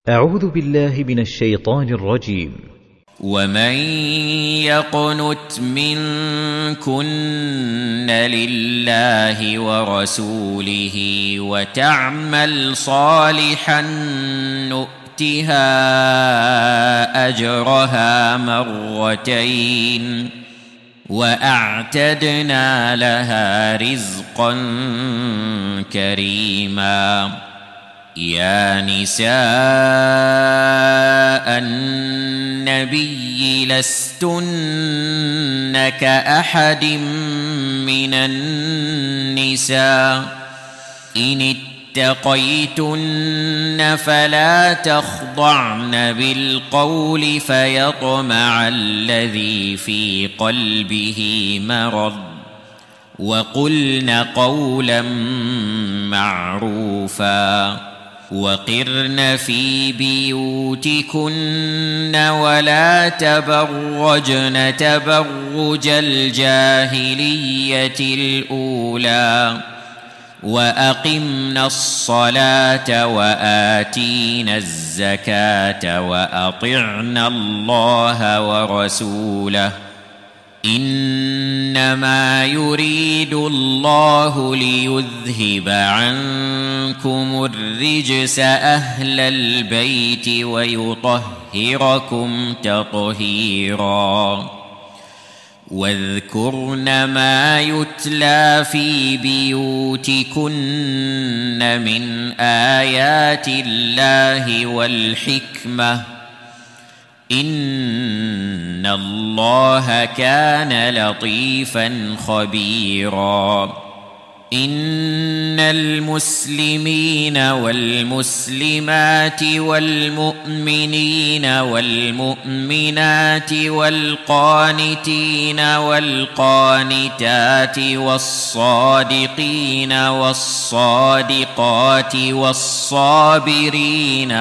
أعوذ بالله من الشيطان الرجيم. ومن يقنت منكن لله ورسوله وتعمل صالحا نؤتها أجرها مرتين وأعتدنا لها رزقا كريما. يا نساء النبي لستن كأحد من النساء إن اتقيتن فلا تخضعن بالقول فيطمع الذي في قلبه مرض وقلن قولا معروفا وقرن في بيوتكن ولا تبرجن تبرج الجاهلية الأولى وأقمنا الصلاة وآتينا الزكاة وأطعنا الله ورسوله إنما يريد الله ليذهب عنكم الرجس أهل البيت ويطهركم تطهيرا. واذكرن ما يتلى في بيوتكن من آيات الله والحكمة إن الله كان لطيفا خبيرا. إن المسلمين والمسلمات والمؤمنين والمؤمنات والقانتين والقانتات والصادقين والصادقات والصابرين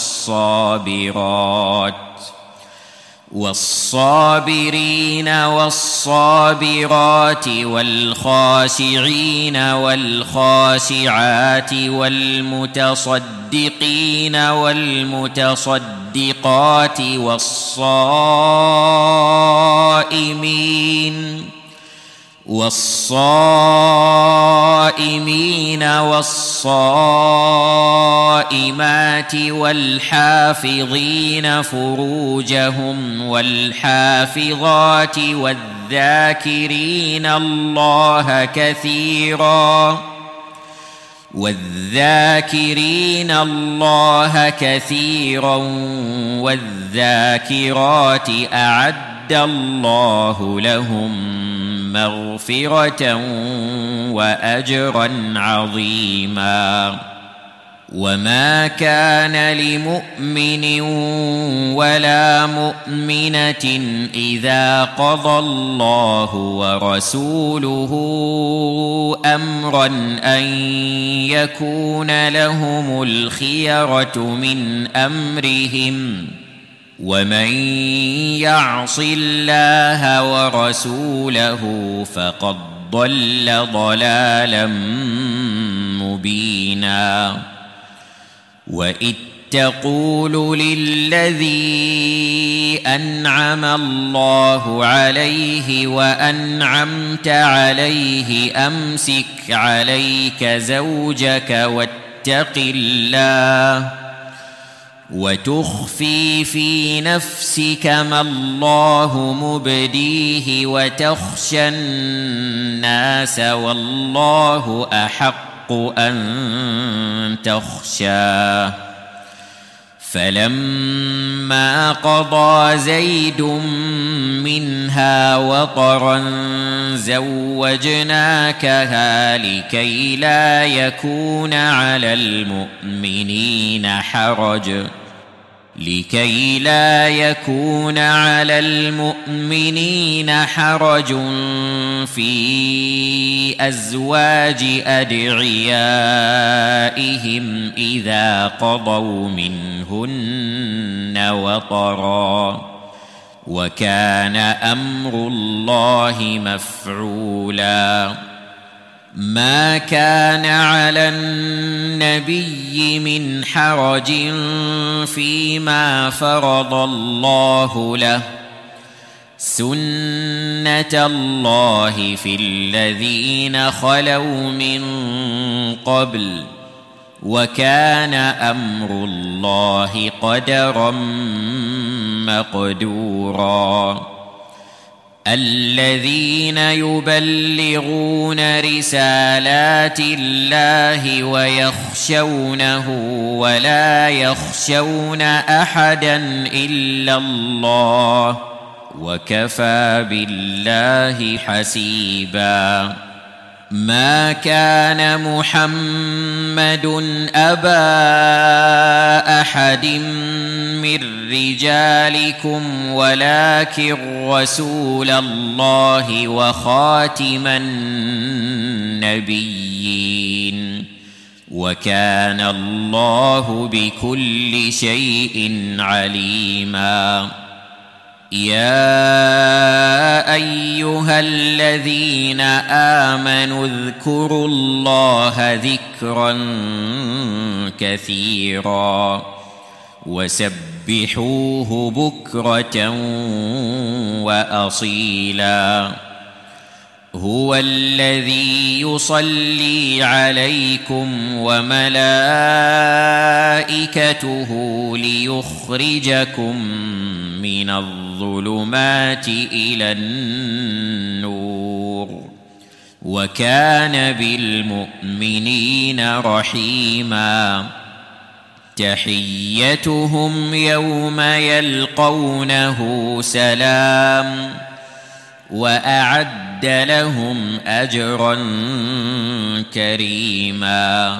والصابرين والصابرات والخاشعين والخاشعات والمتصدقين والمتصدقات والصائمين والصائمات والحافظين فروجهم والحافظات والذاكرين الله كثيرا والذاكرات أعد الله لهم مغفرة وأجرا عظيما. وما كان لمؤمن ولا مؤمنة إذا قضى الله ورسوله أمرا أن يكون لهم الخيرة من أمرهم ومن يعص الله ورسوله فقد ضل ضلالا مبينا. وإذ تقول للذي أنعم الله عليه وأنعمت عليه أمسك عليك زوجك واتق الله وتخفي في نفسك ما الله مبديه وتخشى الناس والله أحق أن تخشاه. فلما قضى زيد منها وطرا زوجناكها لكي لا يكون على المؤمنين حرج في أزواج أدعيائهم إذا قضوا منهن وطرا وكان أمر الله مفعولا. ما كان على النبي من حرج فيما فرض الله له سنة الله في الذين خلوا من قبل وكان أمر الله قدرا مقدورا الذين يبلغون رسالات الله ويخشونه ولا يخشون أحدا إلا الله وكفى بالله حسيبا ما كان محمد أبا أحد من رجالكم ولكن رسول الله وخاتم النبيين وكان الله بكل شيء عليما يا أيها الذين آمنوا اذكروا الله ذكرا كثيرا وسبحوه بكرة وأصيلا هو الذي يصلي عليكم وملائكته ليخرجكم من الظلمات إلى النور وكان بالمؤمنين رحيما تحيتهم يوم يلقونه سلام وأعد لهم أجرا كريما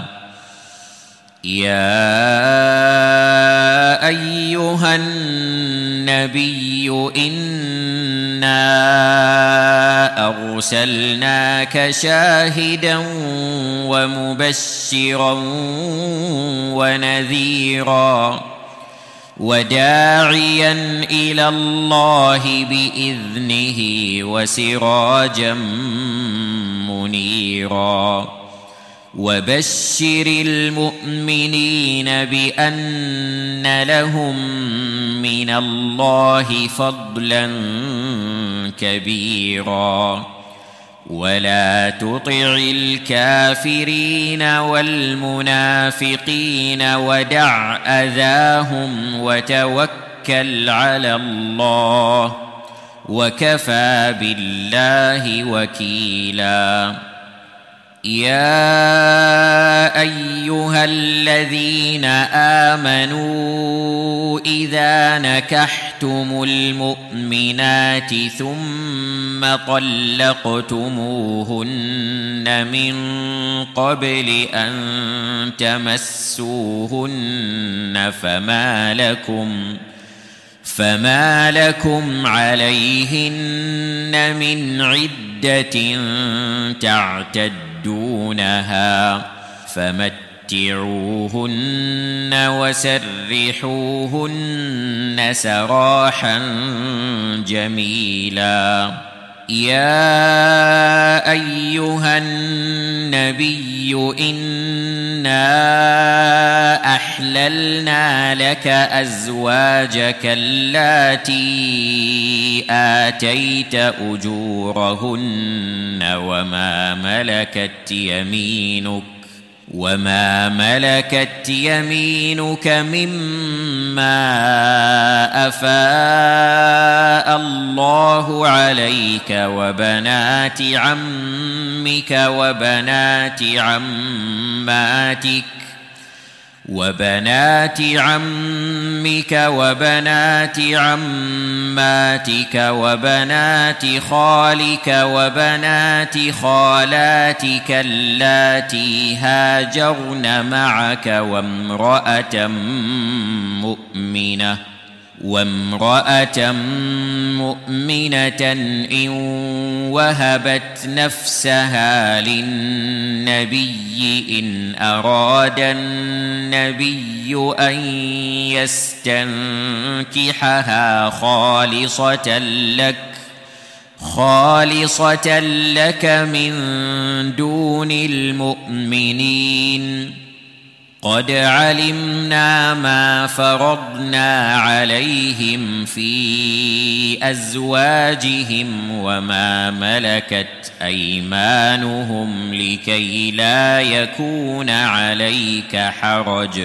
يا أيها النبي إنا أرسلناك شاهدا ومبشرا ونذيرا وداعيا إلى الله بإذنه وسراجا منيرا وبشر المؤمنين بأن لهم من الله فضلا كبيرا ولا تطع الكافرين والمنافقين ودع أذاهم وتوكل على الله وكفى بالله وكيلا يا أيها الذين آمنوا إذا نكحتم المؤمنات ثم طلقتموهن من قبل أن تمسوهن فما لكم عليهن من عدة تعتدونها فمتعوهن وسرحوهن سراحا جميلا يا أيها النبي إنا أحللنا لك أزواجك اللاتي آتيت أجورهن وما ملكت يمينك مما أفاء الله عليك وبنات عمك وبنات عماتك وبنات وبنات خالك وبنات خالاتك اللاتي هاجرن معك وامرأة مؤمنة إن وهبت نفسها للنبي إن أراد النبي أن خالصة لك من دون المؤمنين قد علمنا ما فرضنا عليهم في أزواجهم وما ملكت أيمانهم لكي لا يكون عليك حرج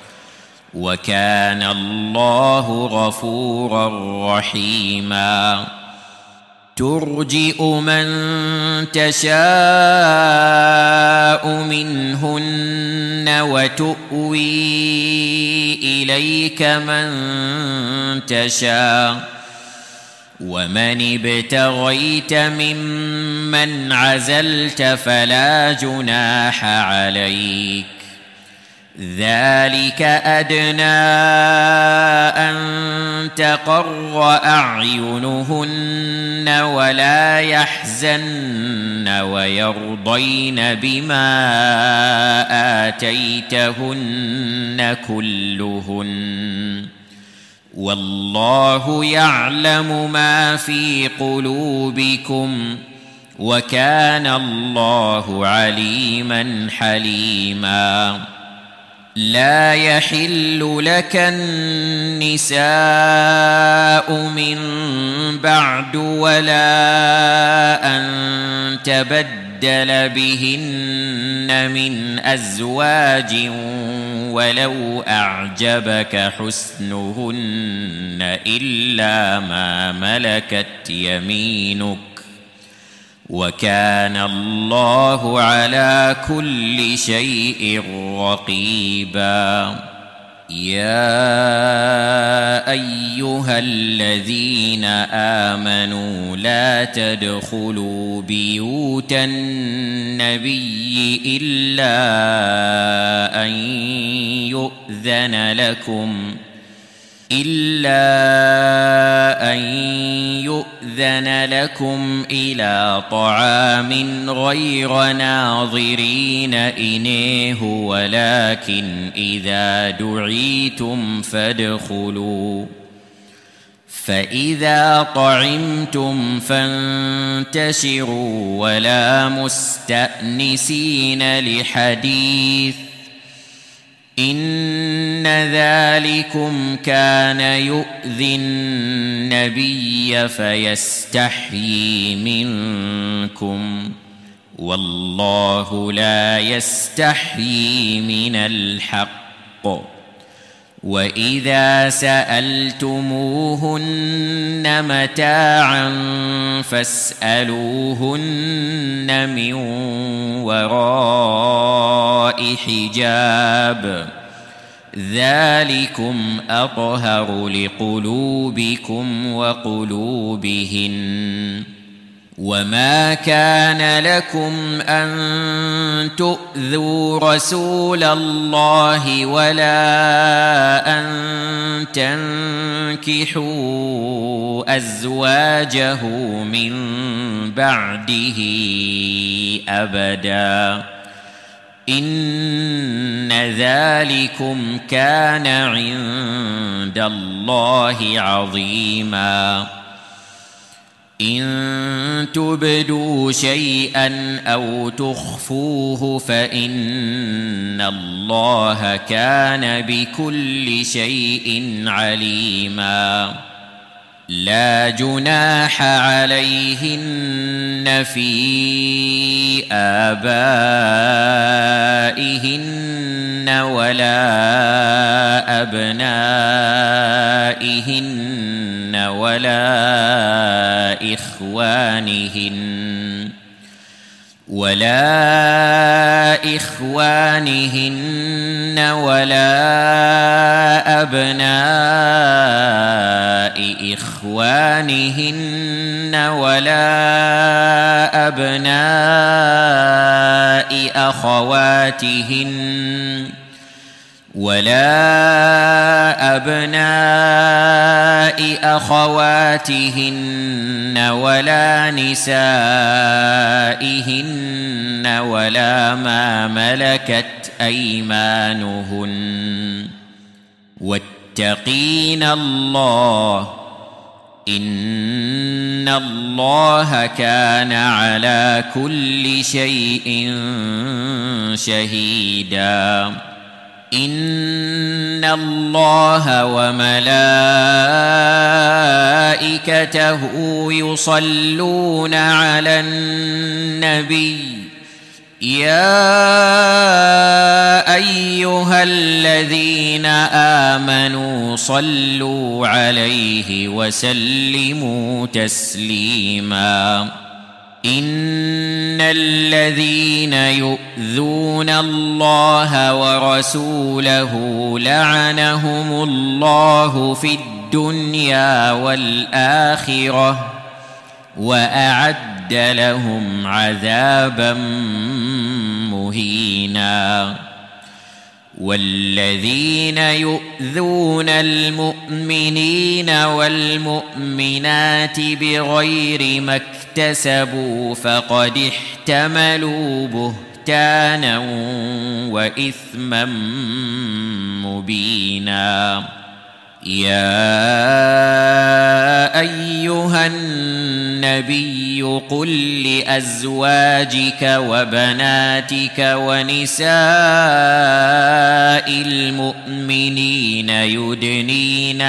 وكان الله غفورا رحيما ترجئ من تشاء منهن وتؤوي إليك من تشاء ومن ابتغيت ممن عزلت فلا جناح عليك ذلك أدنى أن تقر أعينهن ولا يحزن ويرضين بما آتيتهن كلهن والله يعلم ما في قلوبكم وكان الله عليما حليما لا يحل لك النساء من بعد ولا أن تبدل بهن من أزواج ولو أعجبك حسنهن إلا ما ملكت يمينك وكان الله على كل شيء رقيبا يا أيها الذين آمنوا لا تدخلوا بيوت النبي إلا أن يؤذن لكم إلى طعام غير ناظرين إنيه ولكن إذا دعيتم فادخلوا فإذا طعمتم فانتشروا ولا مستأنسين لحديث إن ذلكم كان يؤذي النبي فيستحيي منكم والله لا يستحيي من الحق وإذا سألتموهن متاعا فاسألوهن من وراء حجاب ذلكم أطهر لقلوبكم وقلوبهن وما كان لكم أن تؤذوا رسول الله ولا أن تنكحوا أزواجه من بعده أبدا إن ذلكم كان عند الله عظيما إن تبدوا شيئا أو تخفوه فإن الله كان بكل شيء عليما لا جناح عليهن في آبائهن ولا أبنائهن ولا إخوانهن ولا أبناء إخوانهن ولا أبناء أخواتهن ولا نسائهن ولا ما ملكت أيمانهن واتقين الله إن الله كان على كل شيء شهيدا إن الله وملائكته يصلون على النبي يا أيها الذين آمنوا صلوا عليه وسلموا تسليما إن الذين يؤذون الله ورسوله لعنهم الله في الدنيا والآخرة وأعد لهم عذابا مهينا والذين يؤذون المؤمنين والمؤمنات بغير ما اكتسبوا فقد احتملوا بهتانا وإثما مبينا يا أيها النبي قل لأزواجك وبناتك ونساء المؤمنين يدنين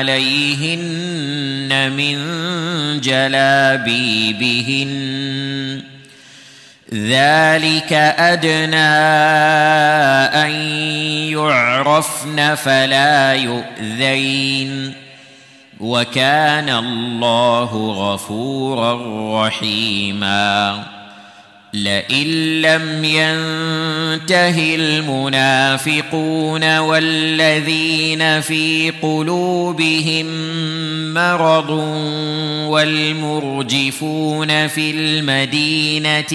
عليهن من جلابيبهن ذلك أدنى أن يعرفن فلا يؤذين وكان الله غفورا رحيما لئن لم ينته المنافقون والذين في قلوبهم مرض والمرجفون في المدينة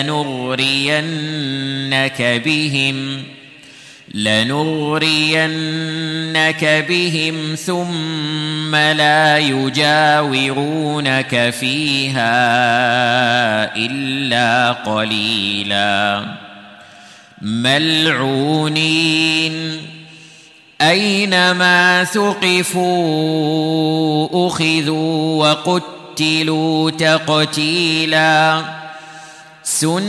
لنغرينك بهم ثم لا يجاورونك فيها إلا قليلا ملعونين أينما ثقفوا أخذوا وقتلوا تقتيلا سنة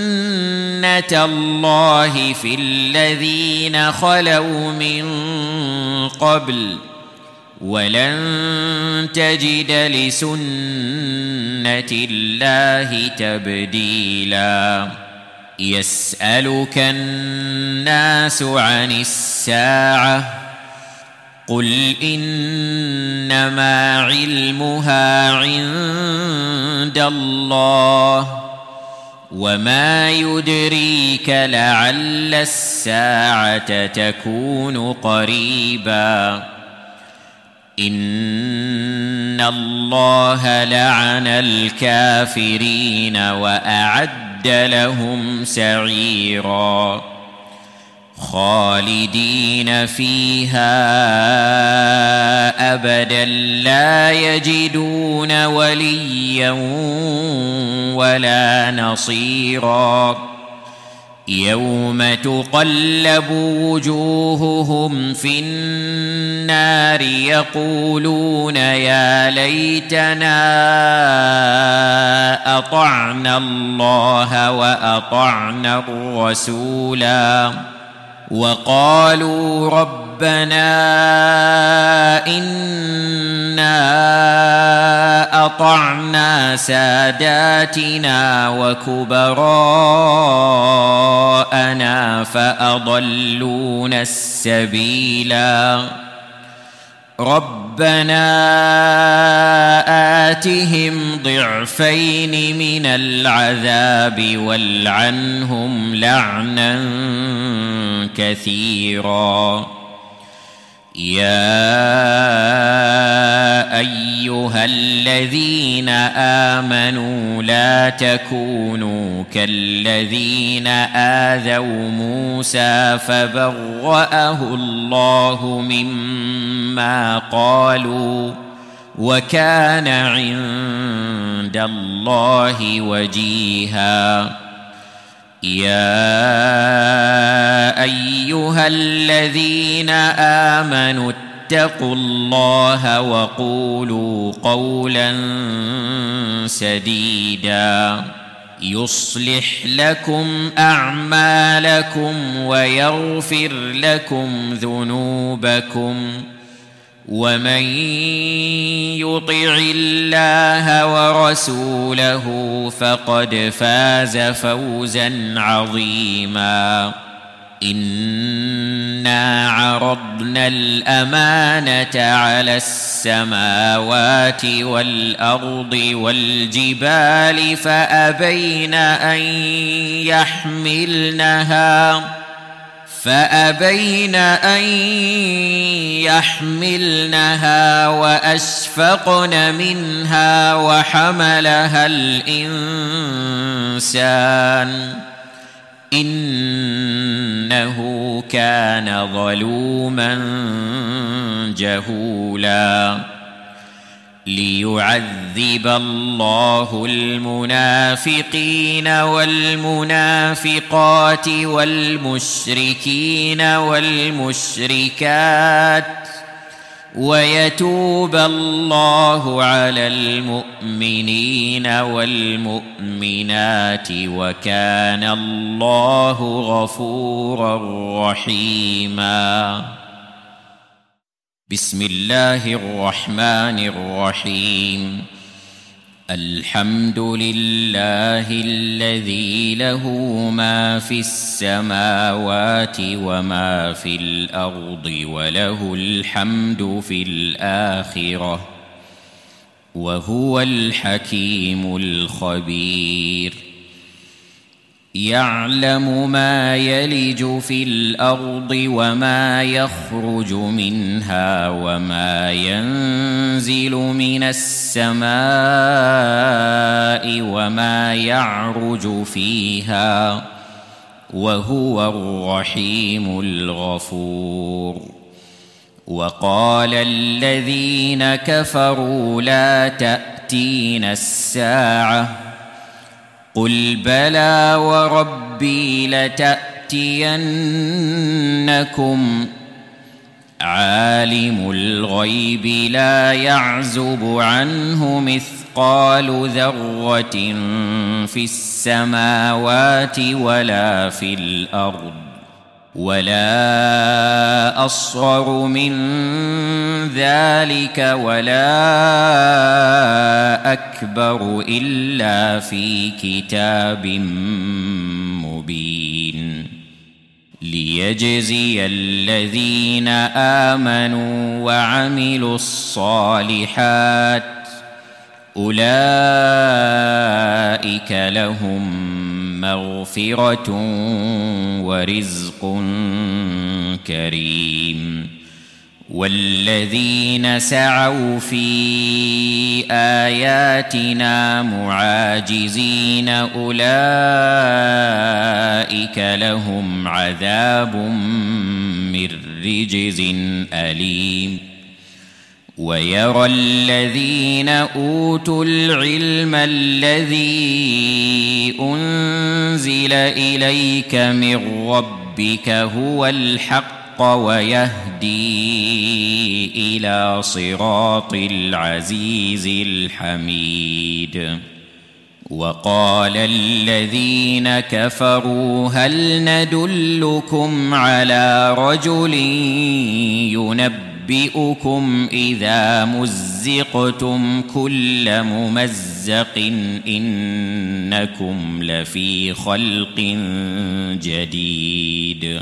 الله في الذين خلوا من قبل ولن تجد لسنة الله تبديلا يسألك الناس عن الساعة قل إنما علمها عند الله وما يدريك لعل الساعة تكون قريبا إن الله لعن الكافرين وأعد لهم سعيرا خالدين فيها أبدا لا يجدون وليا ولا نصيرا يوم تقلب وجوههم في النار يقولون يا ليتنا أطعنا الله وأطعنا الرسولا وقالوا ربنا إنا أطعنا ساداتنا وكبراءنا فأضلونا السبيلا ربنا آتهم ضعفين من العذاب والعنهم لعنا كثيرا يا أيها الذين آمنوا لا تكونوا كالذين آذوا موسى فبرأه الله مما قالوا وكان عند الله وجيها يا أيها الذين آمنوا اتقوا الله وقولوا قولا سديدا يصلح لكم أعمالكم ويغفر لكم ذنوبكم ومن يطع الله ورسوله فقد فاز فوزا عظيما إنا عرضنا الأمانة على السماوات والأرض والجبال فأبين أن يحملنها وأشفقن منها وحملها الإنسان إنه كان ظلوما جهولا ليعذب الله المنافقين والمنافقات والمشركين والمشركات ويتوب الله على المؤمنين والمؤمنات وكان الله غفورا رحيما بسم الله الرحمن الرحيم الحمد لله الذي له ما في السماوات وما في الأرض وله الحمد في الآخرة وهو الحكيم الخبير يعلم ما يلج في الأرض وما يخرج منها وما ينزل من السماء وما يعرج فيها وهو الرحيم الغفور وقال الذين كفروا لا تأتينا الساعة قل بلى وربي لتأتينكم عالم الغيب لا يعزب عنه مثقال ذرة في السماوات ولا في الأرض ولا أصغر من ذلك ولا أكبر إلا في كتاب مبين ليجزي الذين آمنوا وعملوا الصالحات أولئك لهم مغفرة ورزق كريم والذين سعوا في آياتنا معاجزين أولئك لهم عذاب من رجز أليم ويرى الذين أوتوا العلم الذي أنزل إليك من ربك هو الحق ويهدي إلى صراط العزيز الحميد وقال الذين كفروا هل ندلكم على رجل ينبئكم إذا مزقتم كل ممزق إنكم لفي خلق جديد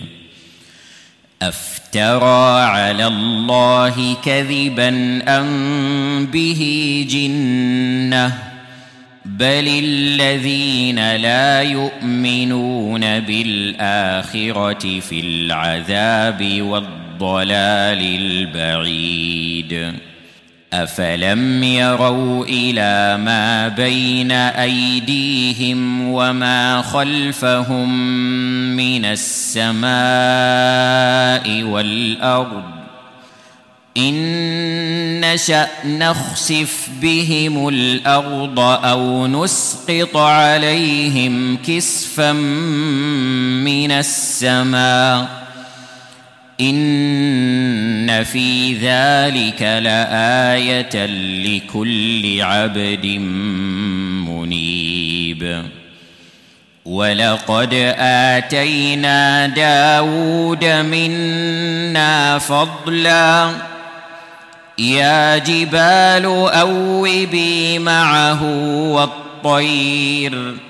أفترى على الله كذبا أم به جنة بل الذين لا يؤمنون بالآخرة في العذاب والضلال البعيد أفلم يروا إلى ما بين أيديهم وما خلفهم من السماء والأرض إن نشأ نخسف بهم الأرض أو نسقط عليهم كسفا من السماء إن في ذلك لآية لكل عبد منيب. ولقد آتينا داود منا فضلا يا جبال أوبي معه والطير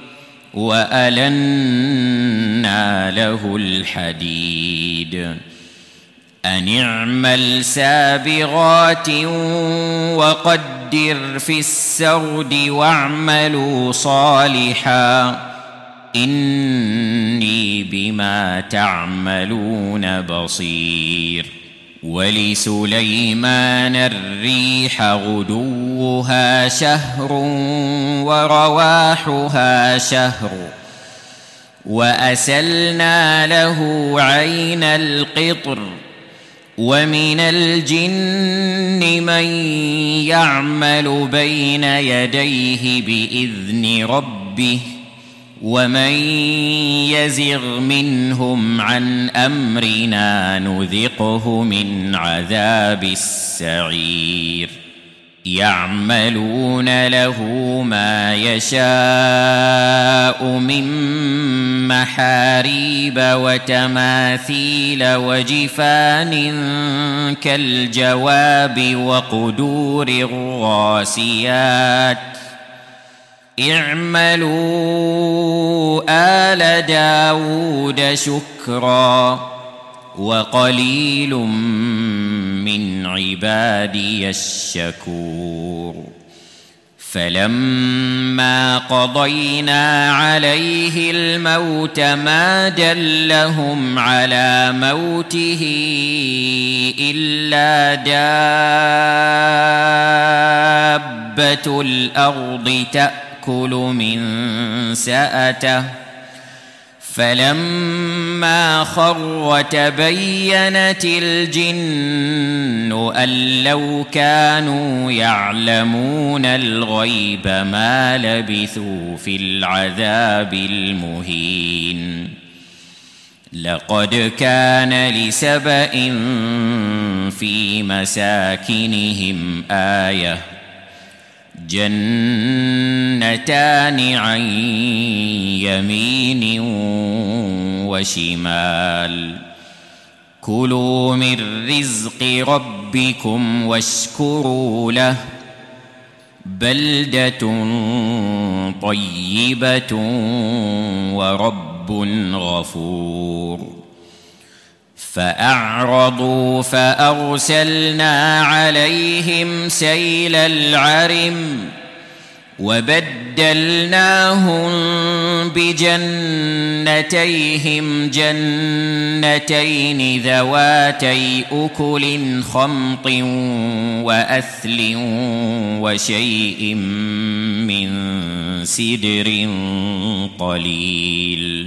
وألنا له الحديد أن اعمل سابغات وقدر في السرد واعملوا صالحا إني بما تعملون بصير. ولسليمان الريح غدوها شهر ورواحها شهر وأسلنا له عين القطر ومن الجن من يعمل بين يديه بإذن ربه ومن يزغ منهم عن أمرنا نذقه من عذاب السعير. يعملون له ما يشاء من محاريب وتماثيل وجفان كالجواب وقدور الراسيات اعملوا آل داود شكرا وقليل من عبادي الشكور. فلما قضينا عليه الموت ما دلهم على موته إلا دابة الأرض تأكل من سأته فلما خر تبينت الجن أن لو كانوا يعلمون الغيب ما لبثوا في العذاب المهين. لقد كان لسبإ في مساكنهم آية جنتان عن يمين وشمال كلوا من رزق ربكم واشكروا له بلدة طيبة ورب غفور. فأعرضوا فأرسلنا عليهم سيل العرم وبدلناهم بجنتيهم جنتين ذواتي أكل خمط وأثل وشيء من سدر قليل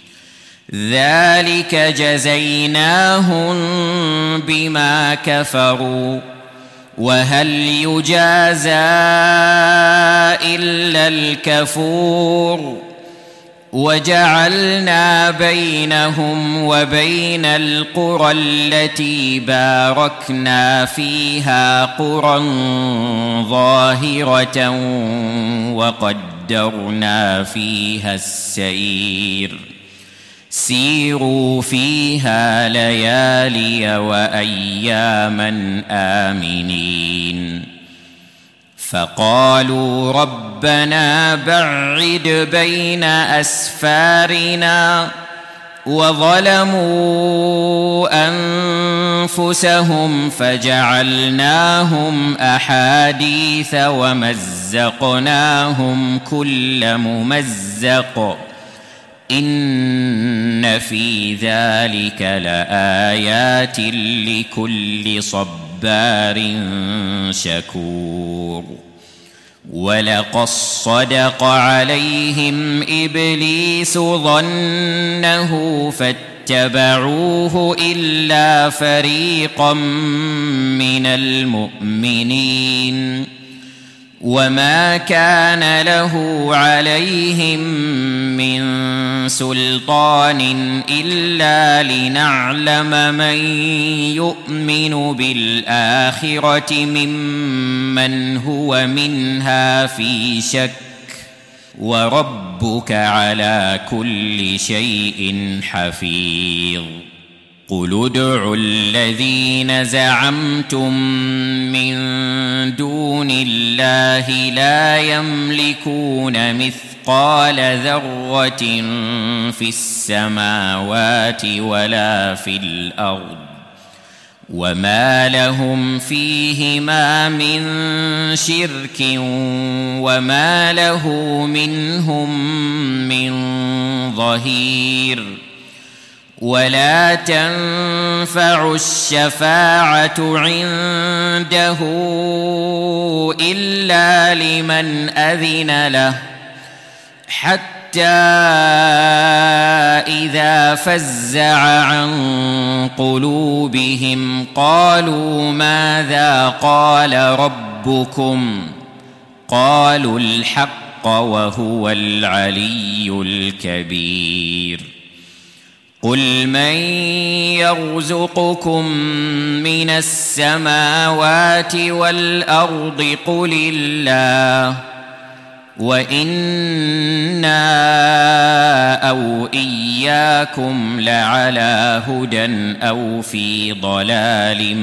ذلك جزيناهم بما كفروا وهل يجازى إلا الكفور. وجعلنا بينهم وبين القرى التي باركنا فيها قرى ظاهرة وقدرنا فيها السير سيروا فيها ليالي وأياما آمنين. فقالوا ربنا بعد بين أسفارنا وظلموا أنفسهم فجعلناهم أحاديث ومزقناهم كل ممزق إن في ذلك لآيات لكل صبار شكور. ولقد صدق عليهم إبليس ظنه فاتبعوه إلا فريقا من المؤمنين وما كان له عليهم من سلطان إلا لنعلم من يؤمن بالآخرة ممن هو منها في شك وربك على كل شيء حفيظ قل ادعوا الذين زعمتم من دون الله لا يملكون مثقال ذرة في السماوات ولا في الأرض وما لهم فيهما من شرك وما له منهم من ظهير ولا تنفع الشفاعة عنده إلا لمن أذن له حتى إذا فزع عن قلوبهم قالوا ماذا قال ربكم قالوا الحق وهو العلي الكبير قل من يرزقكم من السماوات والأرض قل الله وإنا أو إياكم لعلى هدى أو في ضلال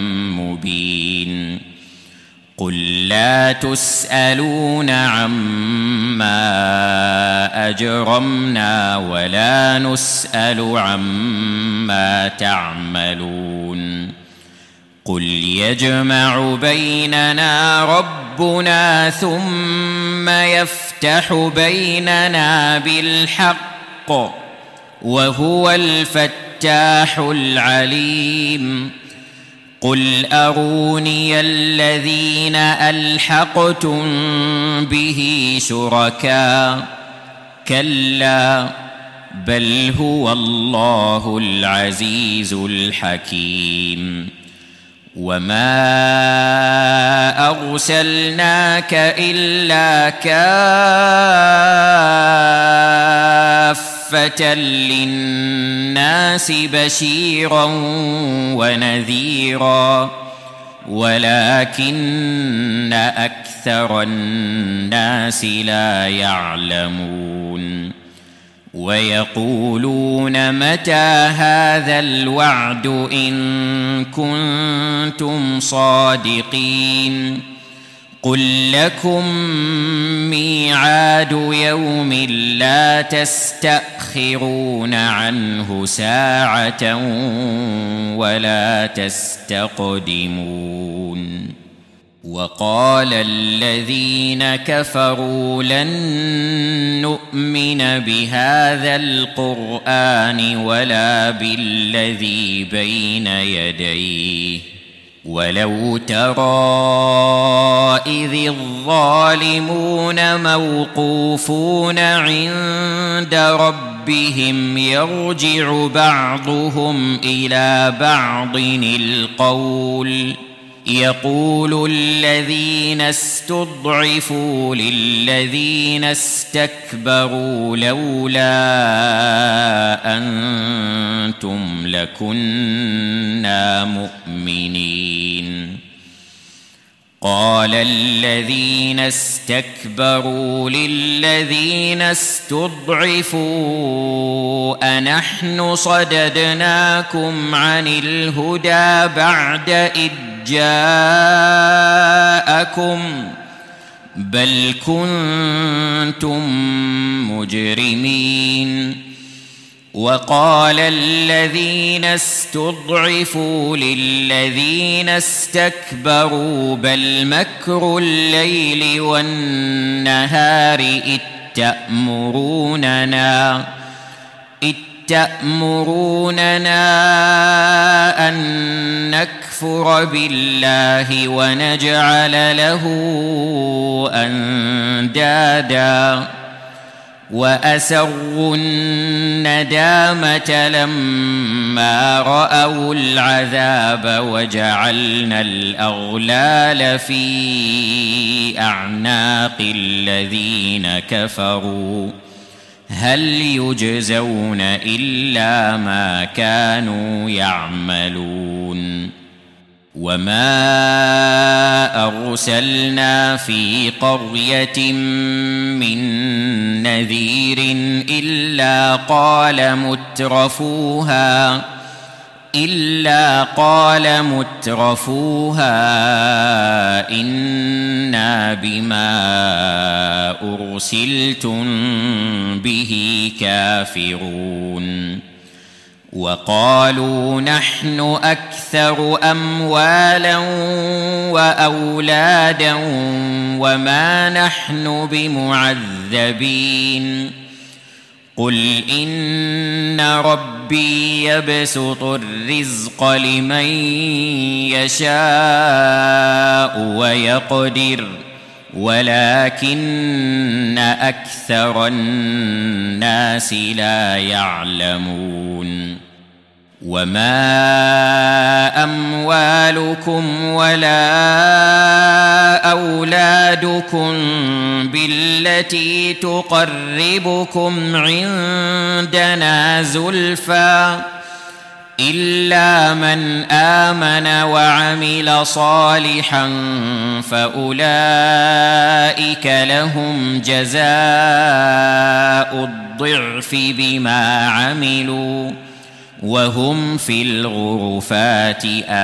مبين قل لا تسألون عما أجرمنا ولا نسأل عما تعملون قل يجمع بيننا ربنا ثم يفتح بيننا بالحق وهو الفتاح العليم قل أروني الذين ألحقتم به شركاء كلا بل هو الله العزيز الحكيم وما أرسلناك إلا كافة للناس بشيرا ونذيرا ولكن أكثر الناس لا يعلمون ويقولون متى هذا الوعد إن كنتم صادقين قل لكم ميعاد يوم لا تستأخرون عنه ساعة ولا تستقدمون وقال الذين كفروا لن نؤمن بهذا القرآن ولا بالذي بين يديه ولو ترى إذ الظالمون موقوفون عند ربهم يرجع بعضهم إلى بعض القول يقول الذين استضعفوا للذين استكبروا لولا أنتم لكنا مؤمنين قال الذين استكبروا للذين استضعفوا أنحن صددناكم عن الهدى بعد إذ جاءكم بل كنتم مجرمين وقال الذين استضعفوا للذين استكبروا بل مكر الليل والنهار إذ تأمروننا أن نكفر بالله ونجعل له أندادا وأسروا الندامة لما رأوا العذاب وجعلنا الأغلال في أعناق الذين كفروا هل يجزون إلا ما كانوا يعملون وما أرسلنا في قرية من نذير إلا قال مترفوها إنا بما أرسلتم به كافرون وقالوا نحن أكثر أموالا وأولادا وما نحن بمعذبين قل إن ربي يبسط الرزق لمن يشاء ويقدر ولكن أكثر الناس لا يعلمون وما أموالكم ولا أولادكم بالتي تقربكم عندنا زلفى إلا من آمن وعمل صالحا فأولئك لهم جزاء الضعف بما عملوا وهم في الغرفات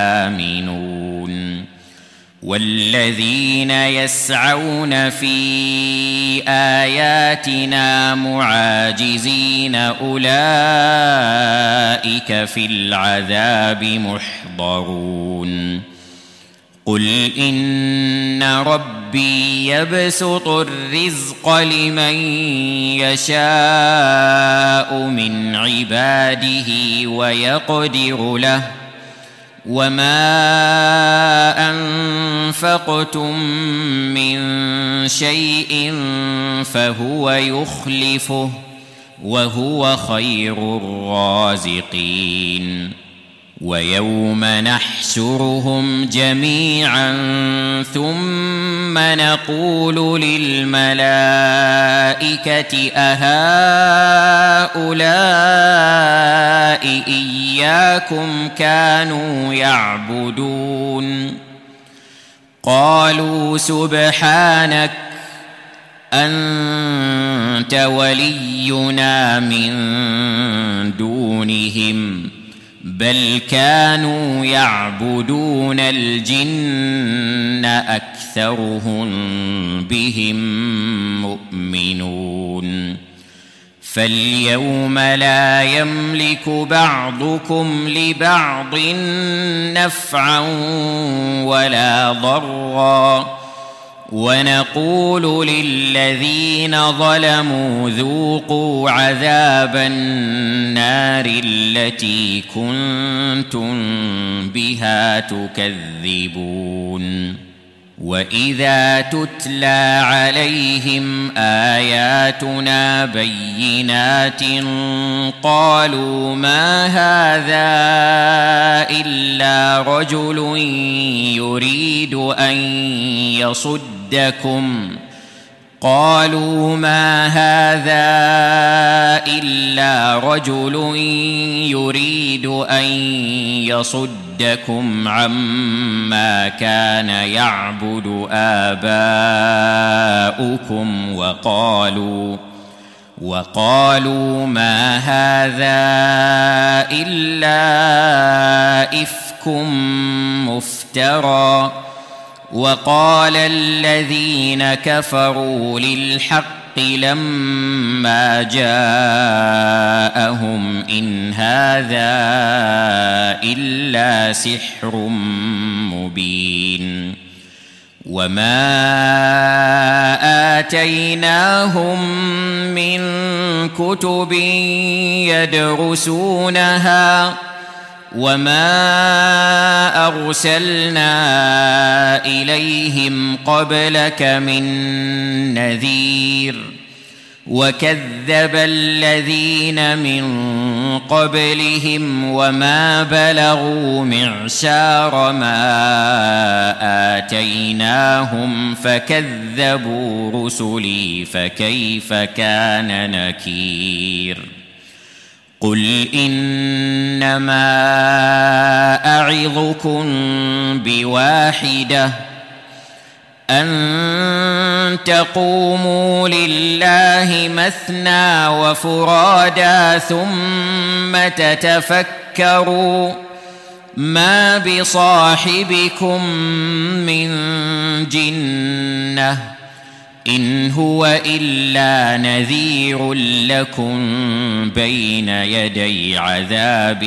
آمنون والذين يسعون في آياتنا معاجزين أولئك في العذاب محضرون قل إن ربي يبسط الرزق لمن يشاء من عباده ويقدر له وما أنفقتم من شيء فهو يخلفه وهو خير الرازقين ويوم نحشرهم جميعا ثم نقول للملائكة أهؤلاء إياكم كانوا يعبدون قالوا سبحانك أنت ولينا من دونهم بل كانوا يعبدون الجن أكثرهم بهم مؤمنون فاليوم لا يملك بعضكم لبعض نفعا ولا ضرا ونقول للذين ظلموا ذوقوا عذاب النار التي كنتم بها تكذبون وإذا تتلى عليهم آياتنا بينات قالوا ما هذا إلا رجل يريد أن يصدكم عما كان يعبد آباؤكم وقالوا ما هذا إلا إفك مفترى وقال الذين كفروا للحق لما جاءهم إن هذا إلا سحر مبين وما آتيناهم من كتب يدرسونها وما أرسلنا إليهم قبلك من نذير وكذب الذين من قبلهم وما بلغوا معشار ما آتيناهم فكذبوا رسلي فكيف كان نكير قل إنما أعظكم بواحدة أن تقوموا لله مثنى وفرادا ثم تتفكروا ما بصاحبكم من جنة إن هو إلا نذير لكم بين يدي عذاب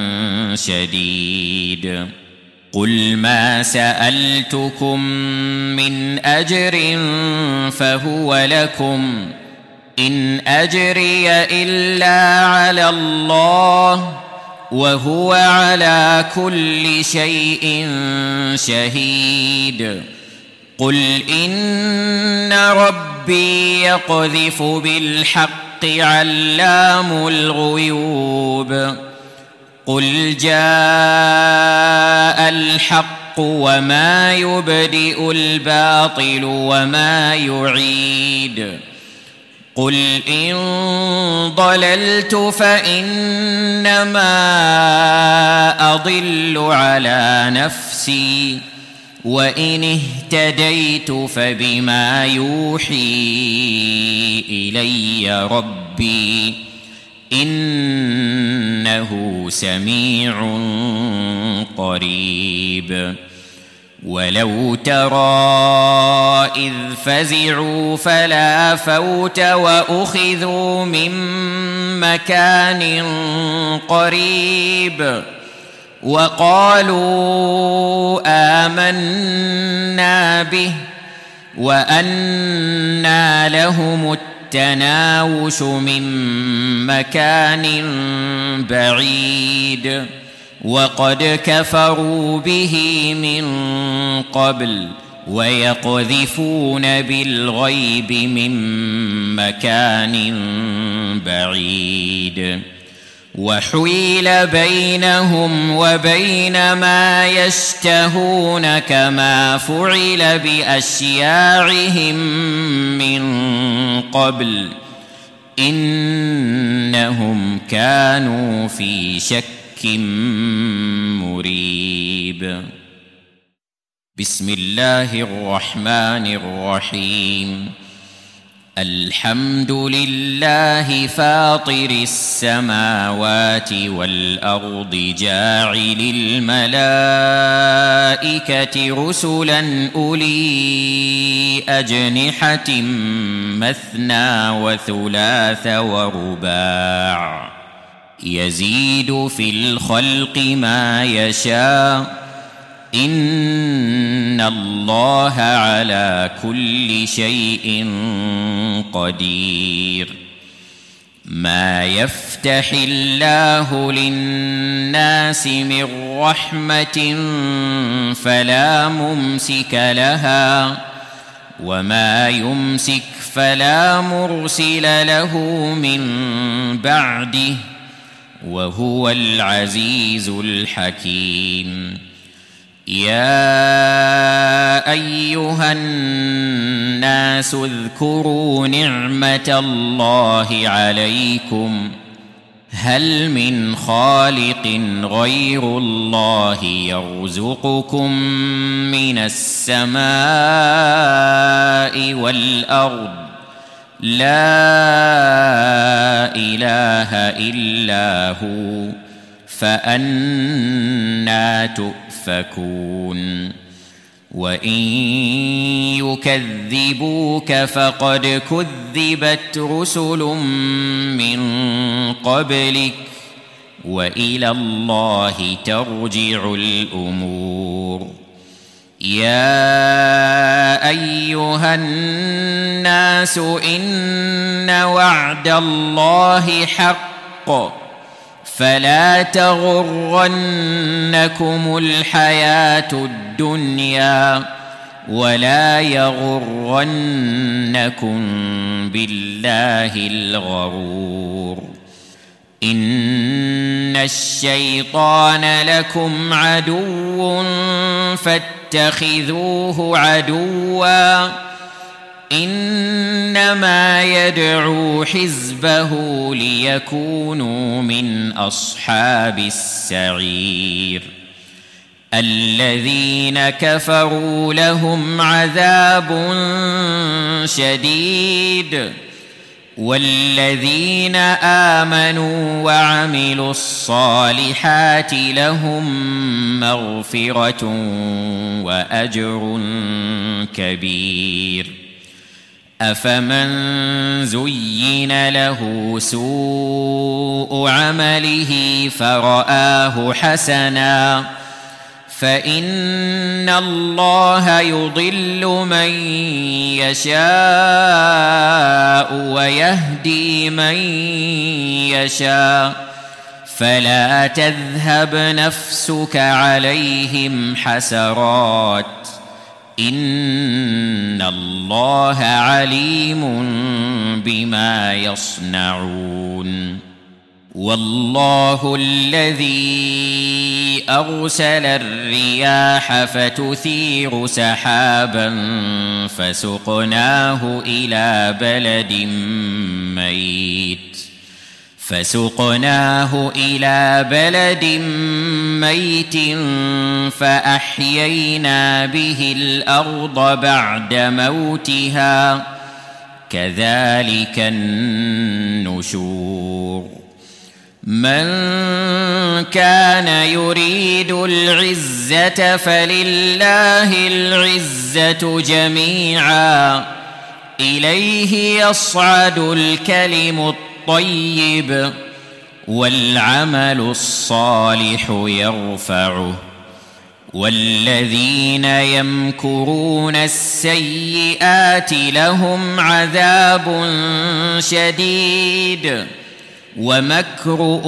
شديد قل ما سألتكم من أجر فهو لكم إن أجري إلا على الله وهو على كل شيء شهيد قل إن ربي يقذف بالحق علام الغيوب قل جاء الحق وما يبدئ الباطل وما يعيد قل إن ضللت فإنما أضل على نفسي وإن اهتديت فبما يوحي إلي ربي إنه سميع قريب ولو ترى إذ فزعوا فلا فوت وأخذوا من مكان قريب وقالوا آمنا به وأنى لهم التناوش من مكان بعيد وقد كفروا به من قبل ويقذفون بالغيب من مكان بعيد وحيل بينهم وبين ما يشتهون كما فعل بأشياعهم من قبل إنهم كانوا في شك مريب بسم الله الرحمن الرحيم الحمد لله فاطر السماوات والأرض جاعل الملائكة رسلا أولي أجنحة مثنى وثلاث ورباع يزيد في الخلق ما يشاء إن الله على كل شيء قدير ما يفتح الله للناس من رحمة فلا ممسك لها وما يمسك فلا مرسل له من بعده وهو العزيز الحكيم يا أيها الناس اذكروا نعمة الله عليكم هل من خالق غير الله يرزقكم من السماء والأرض لا إله إلا هو فأنى تؤفكون وإن يكذبوك فقد كذبت رسل من قبلك وإلى الله ترجع الأمور يا أيها الناس إن وعد الله حق فلا تغرنكم الحياة الدنيا ولا يغرنكم بالله الغرور إن الشيطان لكم عدو فاتخذوه عدوا إنما يدعو حزبه ليكونوا من أصحاب السعير الذين كفروا لهم عذاب شديد والذين آمنوا وعملوا الصالحات لهم مغفرة وأجر كبير أفمن زين له سوء عمله فرآه حسنا فإن الله يضل من يشاء ويهدي من يشاء فلا تذهب نفسك عليهم حسرات إن الله عليم بما يصنعون والله الذي أرسل الرياح فتثير سحابا فسقناه إلى بلد ميت فأحيينا به الأرض بعد موتها كذلك النشور من كان يريد العزة فلله العزة جميعا إليه يصعد الكلم الطيب والعمل الصالح يرفعه والذين يمكرون السيئات لهم عذاب شديد ومكر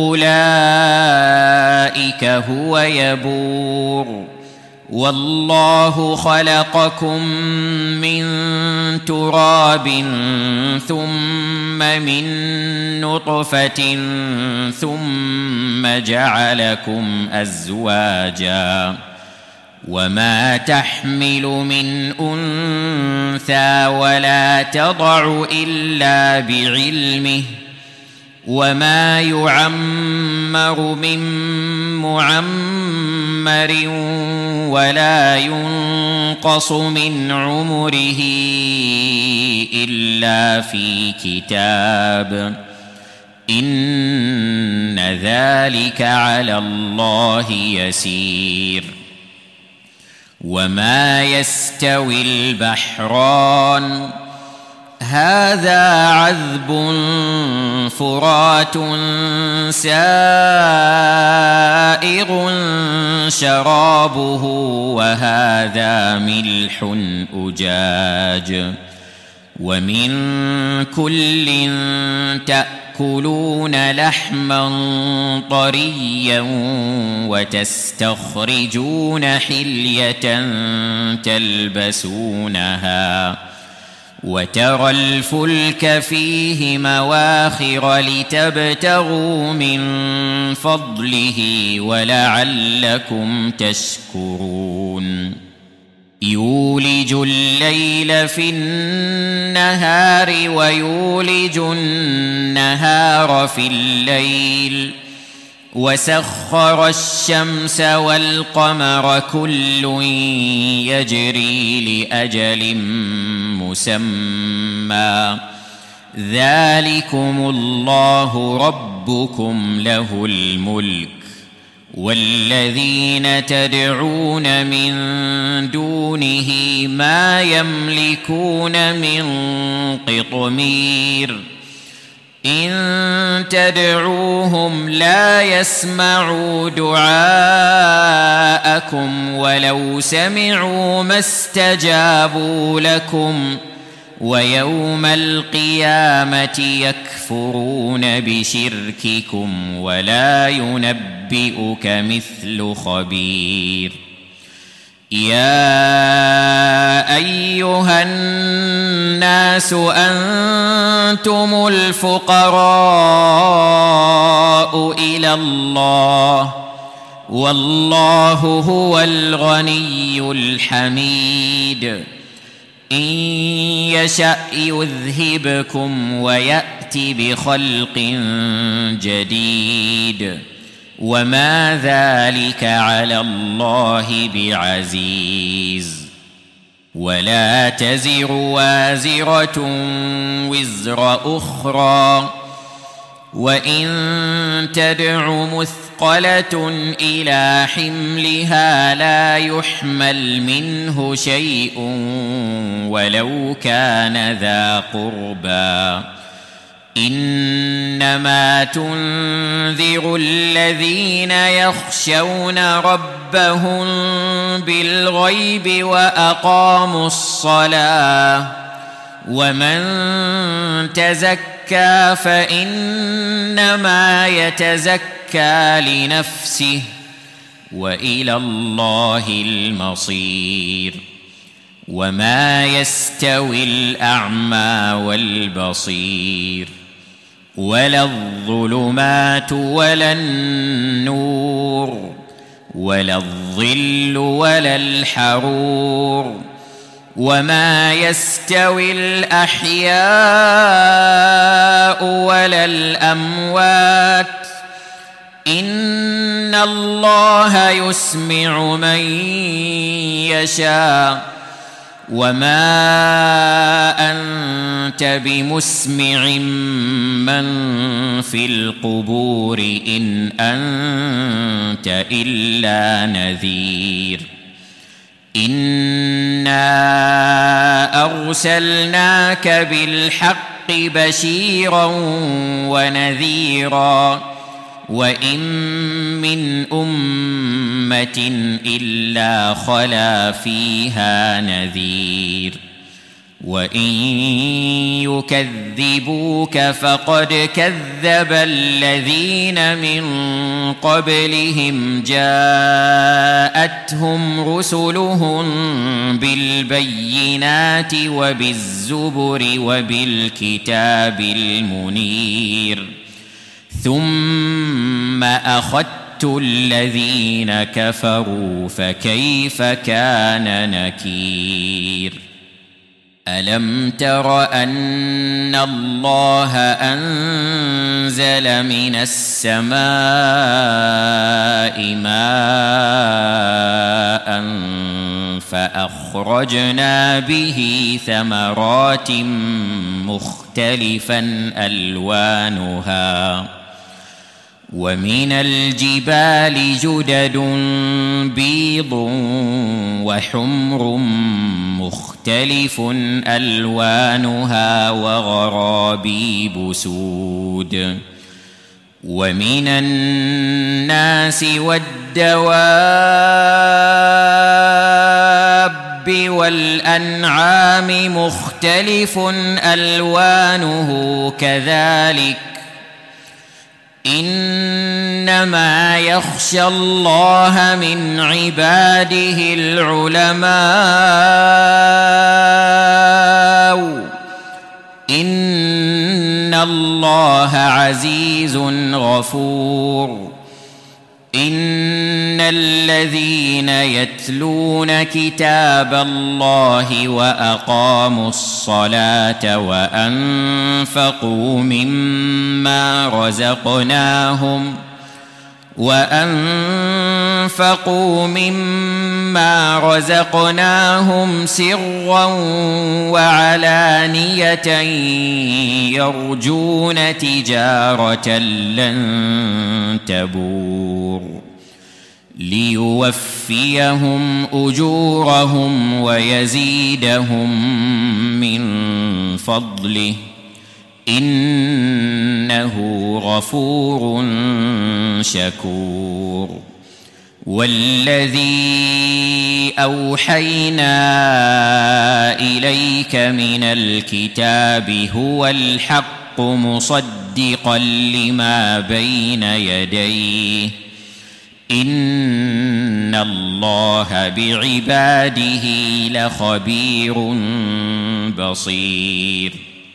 أولئك هو يبور والله خلقكم من تراب ثم من نطفة ثم جعلكم أزواجا وما تحمل من أنثى ولا تضع إلا بعلمه وما يعمر من معمر ولا ينقص من عمره إلا في كتاب إن ذلك على الله يسير وما يستوي البحران هذا عذب فرات سائغ شرابه وهذا ملح أجاج ومن كل تأكلون لحما طريا وتستخرجون حلية تلبسونها وترى الفلك فيه مواخر لتبتغوا من فضله ولعلكم تشكرون يولج الليل في النهار ويولج النهار في الليل وسخر الشمس والقمر كل يجري لأجل مسمى ذلكم الله ربكم له الملك والذين تدعون من دونه ما يملكون من قطمير إن تدعوهم لا يسمعوا دعاءكم ولو سمعوا ما استجابوا لكم ويوم القيامة يكفرون بشرككم ولا ينبئك مثل خبير يا أيها الناس أنتم الفقراء إلى الله والله هو الغني الحميد إن يشأ يذهبكم ويأت بخلق جديد وما ذلك على الله بعزيز ولا تزر وازرة وزر أخرى وإن تدع مثقلة إلى حملها لا يحمل منه شيء ولو كان ذا قربى إنما تنذر الذين يخشون ربهم بالغيب وأقاموا الصلاة ومن تزكى فإنما يتزكى لنفسه وإلى الله المصير وما يستوي الأعمى والبصير ولا الظلمات ولا النور ولا الظل ولا الحرور وما يستوي الأحياء ولا الأموات إن الله يسمع من يشاء وما أنت بمسمع من في القبور إن أنت إلا نذير إنا أرسلناك بالحق بشيرا ونذيرا وإن من أمة إلا خلا فيها نذير وإن يكذبوك فقد كذب الذين من قبلهم جاءتهم رسلهم بالبينات وبالزبر وبالكتاب المنير ثم أخذت الذين كفروا فكيف كان نكير ألم تر أن الله أنزل من السماء ماء فأخرجنا به ثمرات مختلفا ألوانها ومن الجبال جدد بيض وحمر مختلف ألوانها وغرابيب سود ومن الناس والدواب والأنعام مختلف ألوانه كذلك إنما يخشى الله من عباده العلماء إن الله عزيز غفور إن الذين يتلون كتاب الله وأقاموا الصلاة وأنفقوا مما رزقناهم سرا وعلانية يرجون تجارة لن تبور ليوفيهم أجورهم ويزيدهم من فضله إنه غفور شكور والذي أوحينا إليك من الكتاب هو الحق مصدقا لما بين يديه إن الله بعباده لخبير بصير.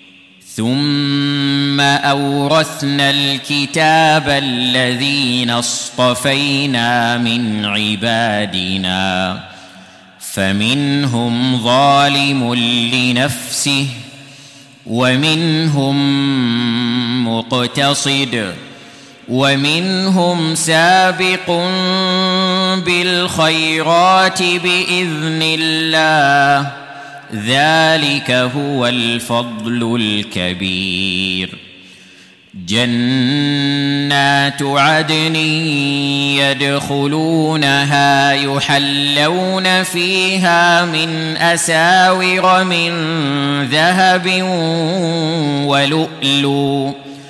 ثم أورثنا الكتاب الذين اصطفينا من عبادنا فمنهم ظالم لنفسه ومنهم مقتصد ومنهم سابق بالخيرات بإذن الله ذلك هو الفضل الكبير. جنات عدن يدخلونها يحلون فيها من أساور من ذهب ولؤلؤ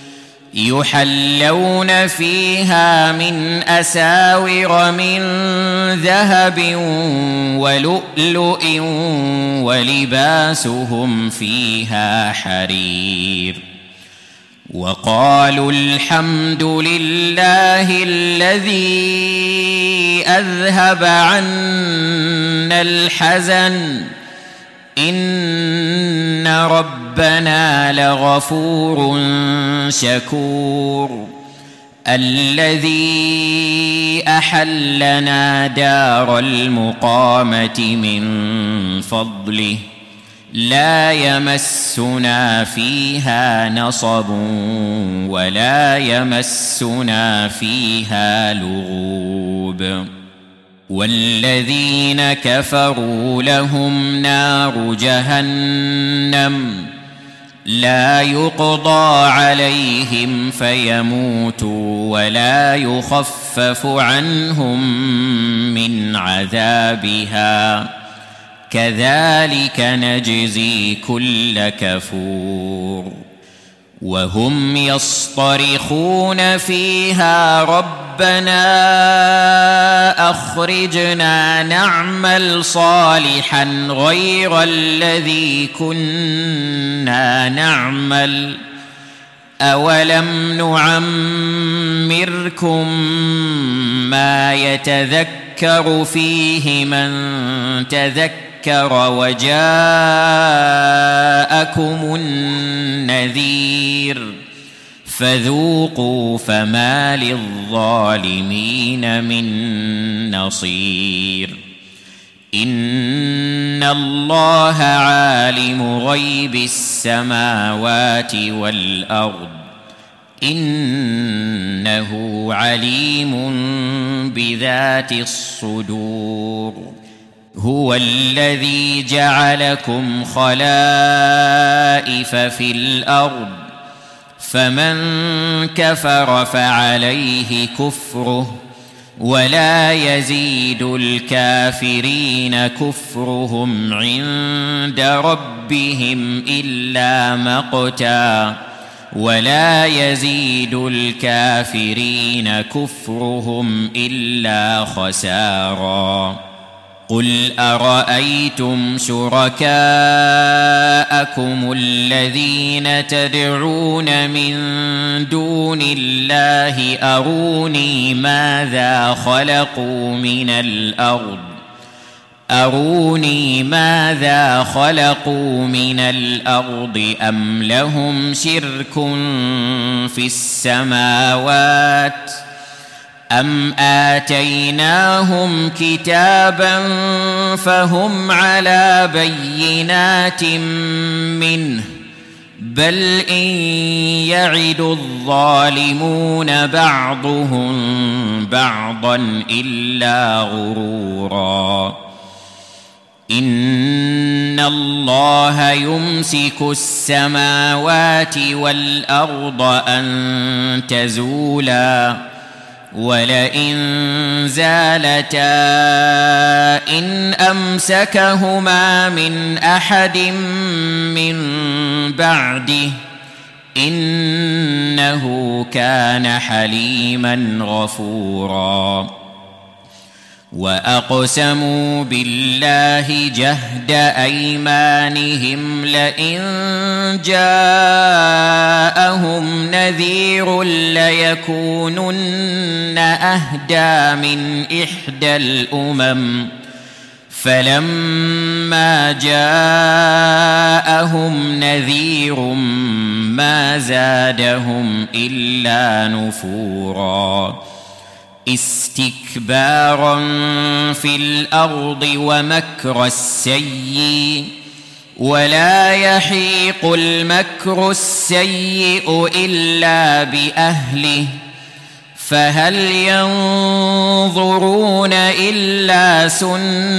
يحلون فيها من أساور من ذهب ولؤلؤ ولباسهم فيها حرير. وقالوا الحمد لله الذي أذهب عنا الحزن إن ربنا لغفور شكور. الذي أحلنا دار المقامة من فضله لا يمسنا فيها نصب ولا يمسنا فيها لغوب. والذين كفروا لهم نار جهنم لا يقضى عليهم فيموتوا ولا يخفف عنهم من عذابها كذلك نجزي كل كفور. وهم يصطرخون فيها ربنا أخرجنا نعمل صالحا غير الذي كنا نعمل أولم نعمركم ما يتذكر فيه من تذكر وجاءكم النذير فذوقوا فما للظالمين من نصير. إن الله عالم غيب السماوات والأرض إنه عليم بذات الصدور. هو الذي جعلكم خلائف في الأرض فمن كفر فعليه كفره ولا يزيد الكافرين كفرهم عند ربهم إلا مقتا ولا يزيد الكافرين كفرهم إلا خسارا. قل أرأيتم شركاءكم الذين تدعون من دون الله أروني ماذا خلقوا من الأرض أم لهم شرك في السماوات أم آتيناهم كتابا فهم على بينات منه بل إن يعد الظالمون بعضهم بعضا إلا غرورا. إن الله يمسك السماوات والأرض أن تزولا ولئن زالتا إن أمسكهما من أحد من بعده إنه كان حليما غفورا. وأقسموا بالله جهد أيمانهم لئن جاءهم نذير ليكونن أهدى من إحدى الأمم فلما جاءهم نذير ما زادهم إلا نفورا استكبارا في الأرض ومكر السيء ولا يحيق المكر السيء إلا بأهله فهل ينظرون إلا سنة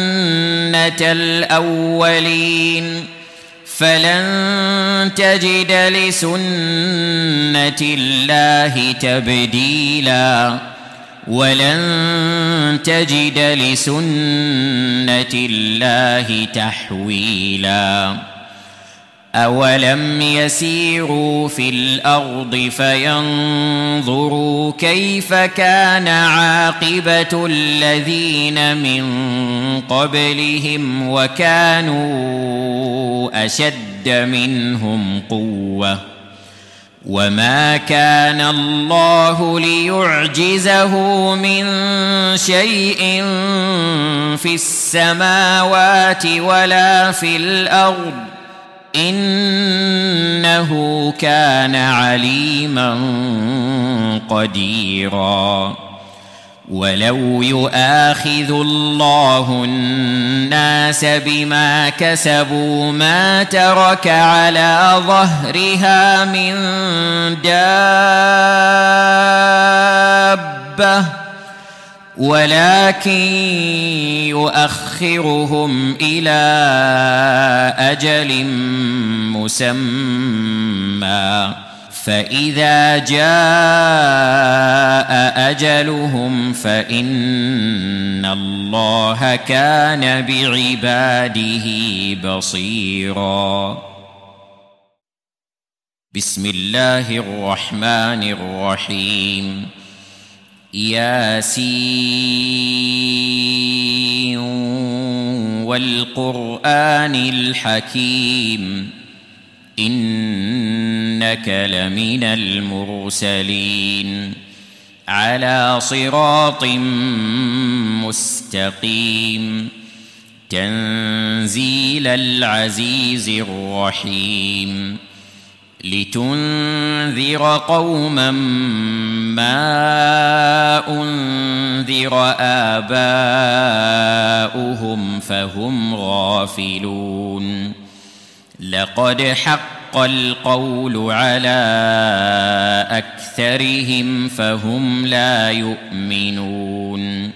الأولين فلن تجد لسنة الله تبديلا ولن تجد لسنة الله تحويلا أولم يسيروا في الأرض فينظروا كيف كان عاقبة الذين من قبلهم وكانوا أشد منهم قوة وما كان الله ليعجزه من شيء في السماوات ولا في الأرض إنه كان عليما قديرا ولو يؤاخذ الله الناس بما كسبوا ما ترك على ظهرها من دابة ولكن يؤخرهم إلى أجل مسمى فإذا جاء أجلهم فإن الله كان بعباده بصيرا. بسم الله الرحمن الرحيم. ياسين والقرآن الحكيم إنك لمن المرسلين على صراط مستقيم تنزيل العزيز الرحيم لتنذر قوما ما أنذر آباؤهم فهم غافلون لقد حق القول على أكثرهم فهم لا يؤمنون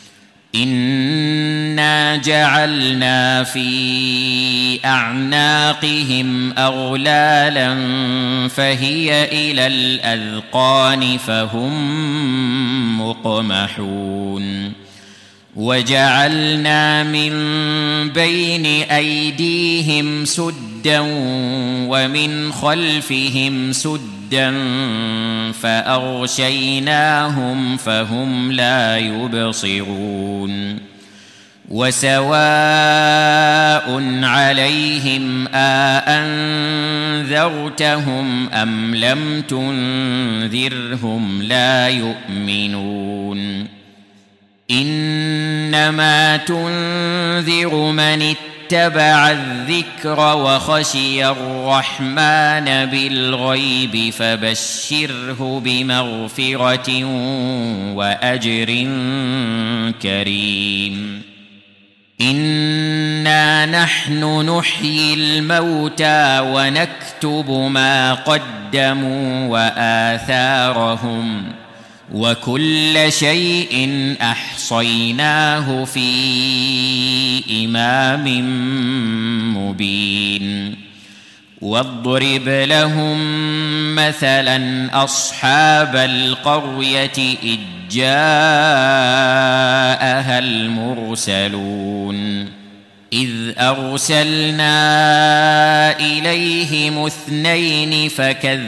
إنا جعلنا في أعناقهم أغلالا فهي إلى الأذقان فهم مقمحون وجعلنا من بين أيديهم سدا ومن خلفهم سدا فأغشيناهم فهم لا يبصرون وسواء عليهم أأنذرتهم أم لم تنذرهم لا يؤمنون إنما تنذر من اتبع الذكر وخشي الرحمن بالغيب فبشره بمغفرة وأجر كريم إنا نحن نحيي الموتى ونكتب ما قدموا وآثارهم وكل شيء أحصيناه في إمام مبين واضرب لهم مثلا أصحاب القرية إذ جاءها المرسلون إذ أرسلنا إليهم 2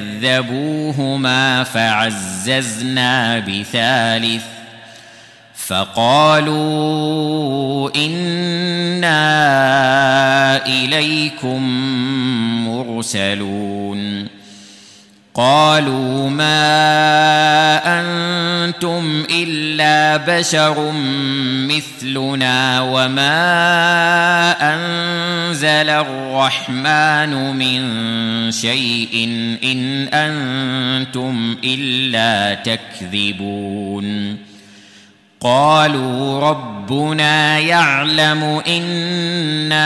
فكذبوهما فعززنا فقالوا إنا إليكم مرسلون قالوا ما أنتم إلا بشر مثلنا وما أنزل الرحمن من شيء إن أنتم إلا تكذبون قالوا ربنا يعلم إنا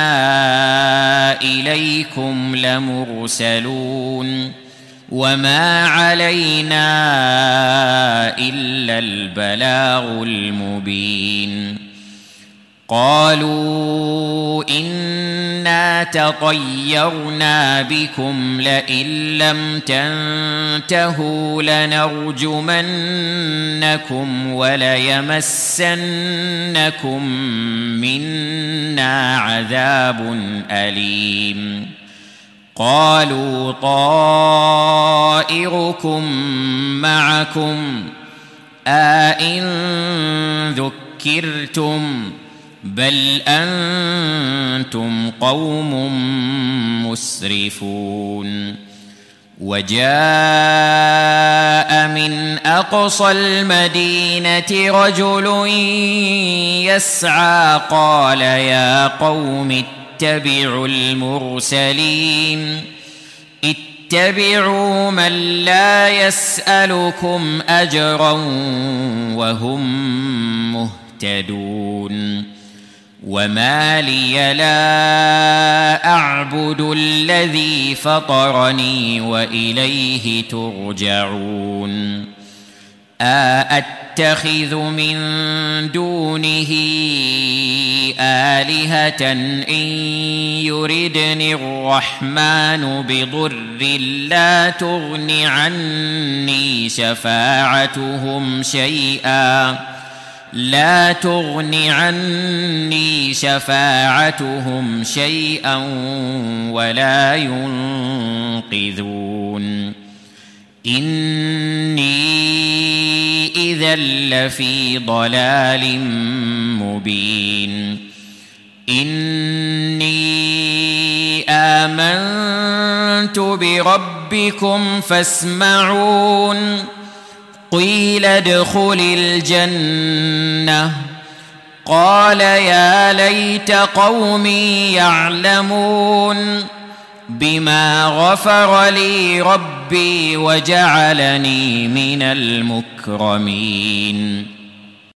إليكم لمرسلون وما علينا إلا البلاغ المبين قالوا إنا تطيرنا بكم لئن لم تنتهوا لنرجمنكم وليمسنكم منا عذاب أليم قالوا طائركم معكم أئن ذكرتم بل أنتم قوم مسرفون وجاء من أقصى المدينة رجل يسعى قال يا قوم اتبعوا المرسلين اتبعوا من لا يسألكم أجرا وهم مهتدون وما لي لا أعبد الذي فطرني وإليه ترجعون أأتخذ من دونه آلهة إن يردني الرحمن بضر لا تغن عني شفاعتهم شيئا ولا ينقذون إني إذا لفي ضلال مبين إني آمنت بربكم فاسمعون قيل ادخل الجنة قال يا ليت قومي يعلمون بما غفر لي ربي وجعلني من المكرمين